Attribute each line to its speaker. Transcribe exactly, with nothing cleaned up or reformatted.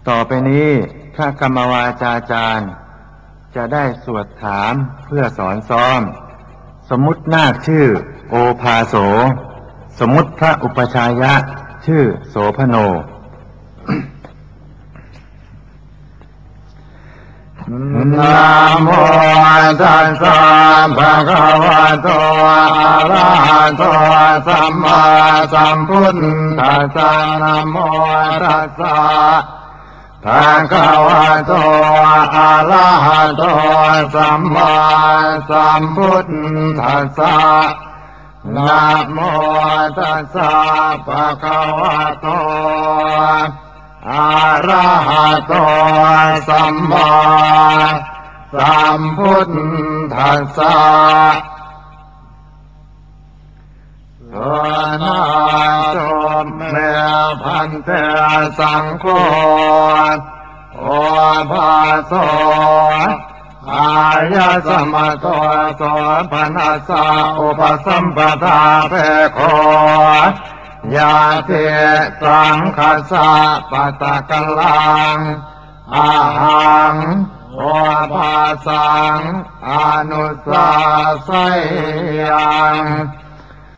Speaker 1: ต่อไปนี้พระกรรมวาจาจารย์จะได้สวดถามเพื่อสอนซ้อมสมมุตินาคชื่อโอภาโสสมมุติพระอุปชายะชื่อโสพโนนะโมตัสสะภะคะวะโตอะระหะโตสัมมาสัมพุทธัสสะนะโมตัสสะภะคะวะโตอะระหะโตสัมมาสัมพุทธัสสะนะโมตัสสะภะคะวะโตอะระหะโตสัมมาสัมพุทธัสสะสนาโสเมพันเตสังโฆโอภาโสอายะสมโตโสภนัสสะอุปสัมปทาเภโคยาเทสังคัสสะปะตะกัลลังอาหังโอภาสังอนุสาสยัง